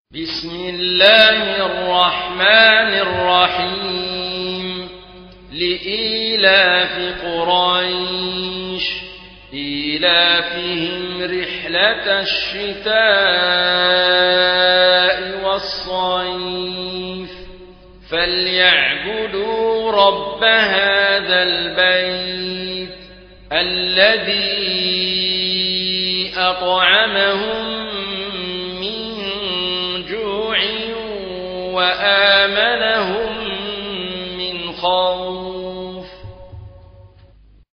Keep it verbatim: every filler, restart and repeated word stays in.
بسم الله الرحمن الرحيم لإيلاف قريش إيلافهم رحلة الشتاء والصيف فليعبدوا رب هذا البيت الذي أطعمهم وآمنهم